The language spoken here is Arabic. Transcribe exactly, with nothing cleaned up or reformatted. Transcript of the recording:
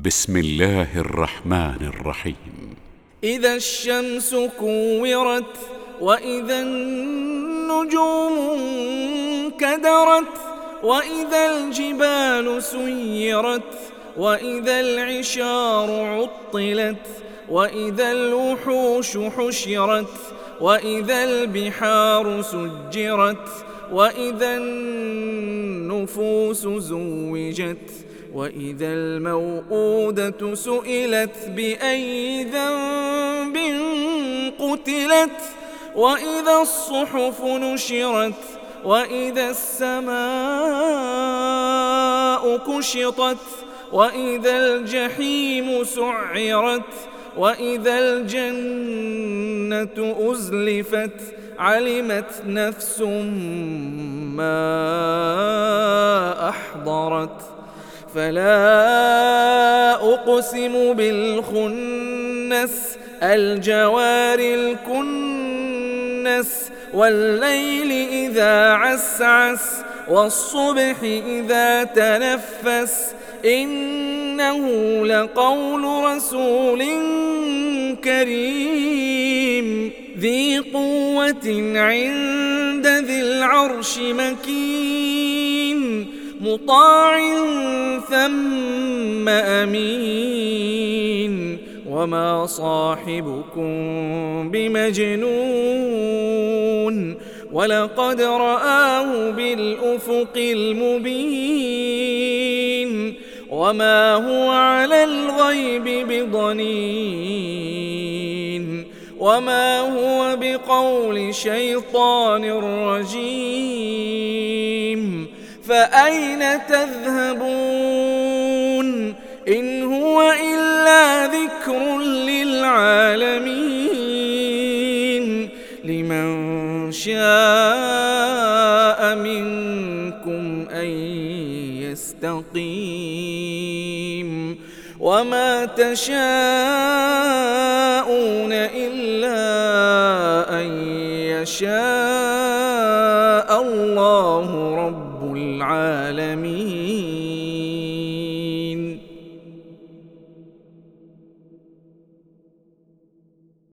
بسم الله الرحمن الرحيم. إذا الشمس كورت وإذا النجوم انكدرت وإذا الجبال سيرت وإذا العشار عطلت وإذا الوحوش حشرت وإذا البحار سجرت وإذا النفوس زوجت وإذا الموءودة سئلت بأي ذنب قتلت وإذا الصحف نشرت وإذا السماء كشطت وإذا الجحيم سعرت وإذا الجنة أزلفت علمت نفس ما أحضرت فلا أقسم بالخنس الجوار الكنس والليل إذا عسعس والصبح إذا تنفس إنه لقول رسول كريم ذي قوة عند ذي العرش مكين مطاع ثم أمين وما صاحبكم بمجنون ولقد رآه بالأفق المبين وما هو على الغيب بضنين وما هو بقول شيطان رجيم فأين تذهبون إن هو إلا ذكر للعالمين لمن شاء منكم أن يستقيم وما تشاءون إلا أن يشاء الله رب العالمين.